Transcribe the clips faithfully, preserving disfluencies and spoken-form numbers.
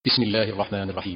بسم الله الرحمن الرحيم.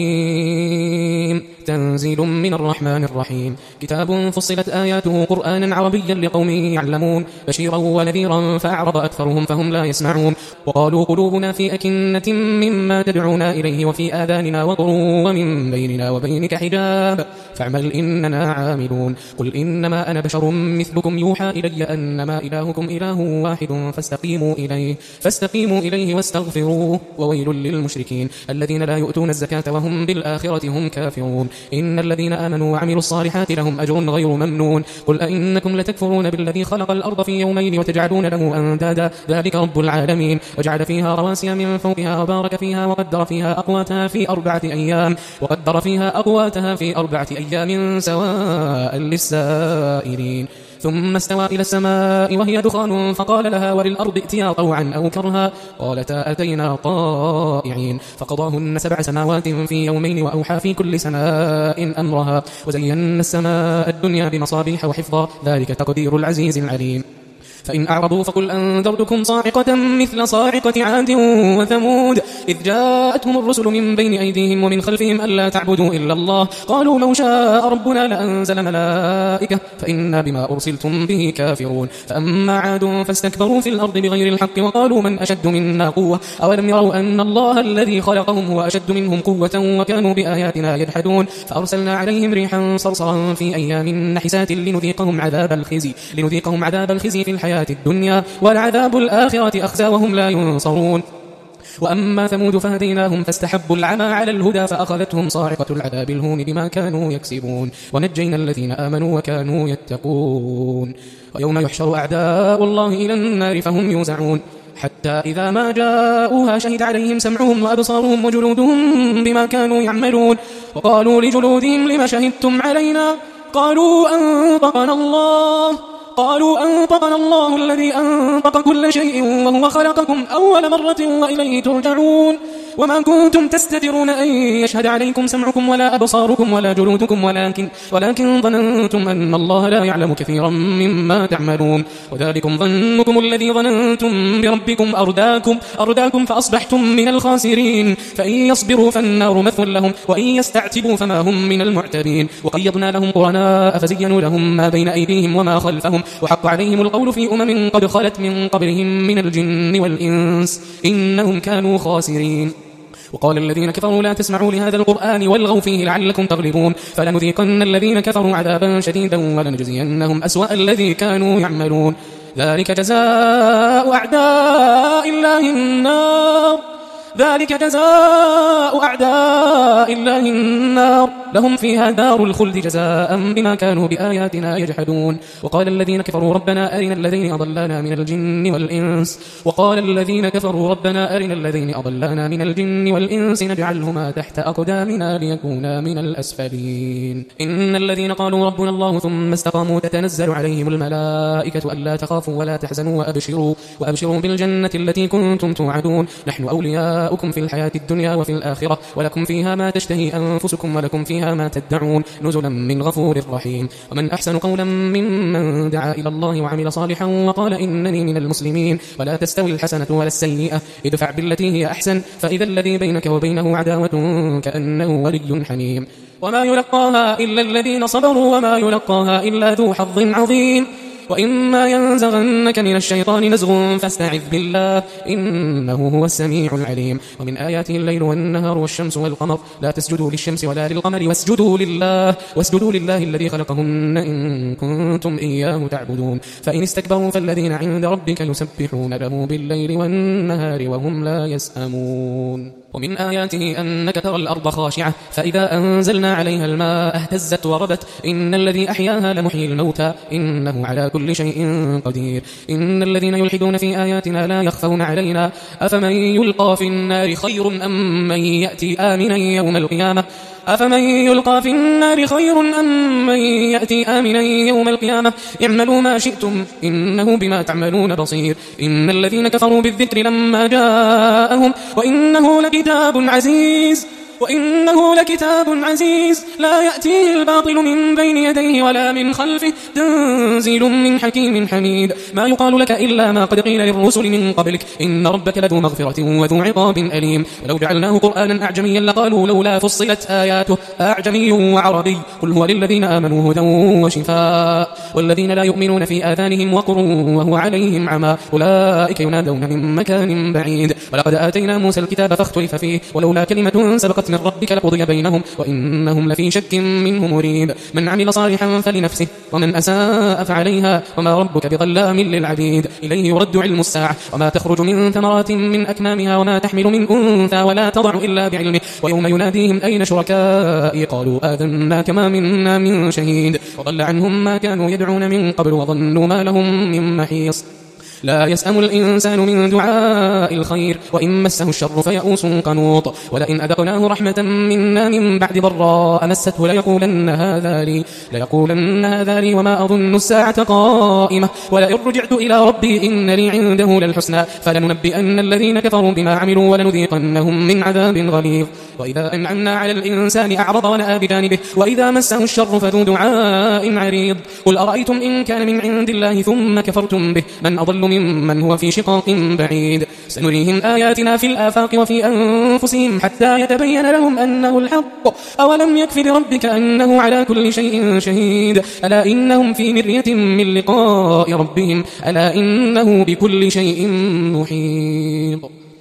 حميم تنزيل من الرحمن الرحيم. كتاب فصلت آياته قرآنا عربيا لقوم يعلمون بشيرا ونذيرا فأعرض أكثرهم فهم لا يسمعون. وقالوا قلوبنا في أكنة مما تدعونا إليه وفي آذاننا وقر ومن بيننا وبينك حجاب فاعمل إننا عاملون. قل إنما أنا بشر مثلكم يوحى إلي أنما إلهكم إله واحد فاستقيموا إليه فاستقيموا إليه واستغفروه وويل للمشركين الذين لا يؤتون الزكاة وهم بالآخرة هم كافرون. إن الذين آمنوا وعملوا الصالحات لهم أجر غير ممنون. قل أئنكم لتكفرون بالذي خلق الأرض في يومين وتجعلون له أندادا ذلك رب العالمين. وجعل فيها رواسي من فوقها وبارك فيها وقدر فيها أقواتها في أربعة أيام وقدر فيها أقواتها في أربعة أيام سواء للسائلين. ثم استوى إلى السماء وهي دخان فقال لها وللأرض ائتيا طوعا أو كرها قالتا أتينا طائعين. فقضاهن سبع سماوات في يومين وأوحى في كل سماء أمرها وزينا السماء الدنيا بمصابيح وحفظا ذلك تقدير العزيز العليم. فإن أعرضوا فقل أنذرتكم صاعقة مثل صاعقة عاد وثمود إذ جاءتهم الرسل من بين أيديهم ومن خلفهم ألا تعبدوا إلا الله قالوا لو شاء ربنا لأنزل ملائكة فإنا بما أرسلتم به كافرون. فأما عاد فاستكبروا في الأرض بغير الحق وقالوا من أشد منا قوة أولم يروا أن الله الذي خلقهم هو أشد منهم قوة وكانوا بآياتنا يجحدون. فأرسلنا عليهم ريحا صرصرا في أيام نحسات لنذيقهم عذاب الخزي لنذيقهم عذاب الخزي في الحياة الدنيا والعذاب الآخرة أخزى وهم لا ينصرون. وأما ثمود فهديناهم فاستحبوا العمى على الهدى فأخذتهم صاعقة العذاب الهون بما كانوا يكسبون ونجينا الذين آمنوا وكانوا يتقون. ويوم يحشر أعداء الله إلى النار فهم يوزعون حتى إذا ما جاءوها شهد عليهم سمعهم وأبصارهم وجلودهم بما كانوا يعملون. وقالوا لجلودهم لما شهدتم علينا قالوا أنطقنا الله قالوا أنطقنا الله الذي أنطق كل شيء وهو خلقكم أول مرة وإليه ترجعون. وما كنتم تستترون أن يشهد عليكم سمعكم ولا أبصاركم ولا جلودكم ولكن, ولكن ظننتم أن الله لا يعلم كثيرا مما تعملون. وذلكم ظنكم الذي ظننتم بربكم أرداكم, أرداكم فأصبحتم من الخاسرين. فإن يصبروا فالنار مثوى لهم وإن يستعتبوا فما هم من المعتبين. وقيضنا لهم قرناء فزينوا لهم ما بين أيديهم وما خلفهم وحق عليهم القول في أمم قد خلت من قبلهم من الجن والإنس إنهم كانوا خاسرين. وقال الذين كفروا لا تسمعوا لهذا القرآن والغوا فيه لعلكم تغلبون. فلنذيقن الذين كفروا عذابا شديدا ولنجزينهم أسوأ الذي كانوا يعملون. ذلك جزاء أعداء الله النار ذلك جزاء أعداء الله النار لهم فيها دار الخلد جزاء بما كانوا بآياتنا يجحدون. وقال الذين كفروا ربنا أرنا الذين أضلانا من الجن والإنس وقال الذين كفروا ربنا أرنا الذين أضلانا من الجن والإنس نجعلهما تحت أقدامنا ليكونا من الأسفلين. إن الذين قالوا ربنا الله ثم استقاموا تتنزل عليهم الملائكة ألا تخافوا ولا تحزنوا وأبشروا, وأبشروا بالجنة التي كنتم توعدون نحن أولياء أولياؤكم في الحياة الدنيا وفي الآخرة ولكم فيها ما تشتهي أنفسكم ولكم فيها ما تدعون نزلا من غفور رحيم. ومن أحسن قولا ممن دعا إلى الله وعمل صالحا وقال إنني من المسلمين. ولا تستوي الحسنة ولا السيئة ادفع بالتي هي أحسن فإذا الذي بينك وبينه عداوة كأنه ولي حميم. وما يلقاها إلا الذين صبروا وما يلقاها إلا ذو حظ عظيم. وإما ينزغنك من الشيطان نزغ فاستعذ بالله إنه هو السميع العليم. ومن آياته الليل والنهار والشمس والقمر لا تسجدوا للشمس ولا للقمر واسجدوا لله, واسجدوا لله الذي خلقهن إن كنتم إياه تعبدون. فإن استكبروا فالذين عند ربك يسبحون له بالليل والنهار وهم لا يسأمون. ومن آياته أنك ترى الأرض خاشعة فإذا أنزلنا عليها الماء اهتزت وربت إن الذي أحياها لمحيي الموتى إنه على كل شيء قدير. إن الذين يلحدون في آياتنا لا يخفون علينا أفمن يلقى في النار خير أم من يأتي آمنا يوم القيامة أفمن يلقى في النار خير أم من يأتي آمنا يوم القيامة اعملوا ما شئتم إنه بما تعملون بصير. إن الذين كفروا بالذكر لما جاءهم وإنه لكتاب عزيز وإنه لكتاب عزيز لا يأتيه الباطل من بين يديه ولا من خلفه تنزيل من حكيم حميد ما يقال لك إلا ما قد قيل للرسل من قبلك إن ربك لذو مغفرة وذو عقاب أليم ولو جعلناه قرآنا أعجميا لقالوا لولا فصلت آياته أعجمي وعربي قل هو للذين آمنوا هدى وشفاء والذين لا يؤمنون في آذانهم وقر وهو عليهم عمى أولئك ينادون من مكان بعيد ولقد آتينا موسى الكتاب فاختلف فيه ولولا كلمة سبقت من ربك لقضي بينهم وإنهم لفي شك منه مريب من عمل صالحا فلنفسه ومن أساء فعليها وما ربك بظلام للعبيد إليه يرد علم الساعة وما تخرج من ثمرات من أكمامها وما تحمل من أنثى ولا تضع إلا بعلمه ويوم يناديهم أين شركائي قالوا آذنا كما منا من شهيد وضل عنهم ما كانوا يدعون من قبل وظنوا ما لهم من محيص لا يسأم الإنسان من دعاء الخير وإن مسه الشر فيئوس قنوط ولئن أذقناه رحمة منا من بعد ضراء مسته ليقولن هذا لي ليقولن هذا لي وما أظن الساعة قائمة ولئن رجعت إلى ربي إن لي عنده للحسنى فلننبئن الذين كفروا بما عملوا ولنذيقنهم من عذاب غليظ وإذا أنعمنا على الإنسان أعرض ونأى بجانبه وإذا مسه الشر فذو دعاء عريض قل أرأيتم إن كان من عند الله ثم كفرتم به من أضل ممن هو في شقاق بعيد سنريهم آياتنا في الآفاق وفي أنفسهم حتى يتبين لهم أنه الحق أولم يكف بربك أنه على كل شيء شهيد ألا إنهم في مرية من لقاء ربهم ألا إنه بكل شيء محيط.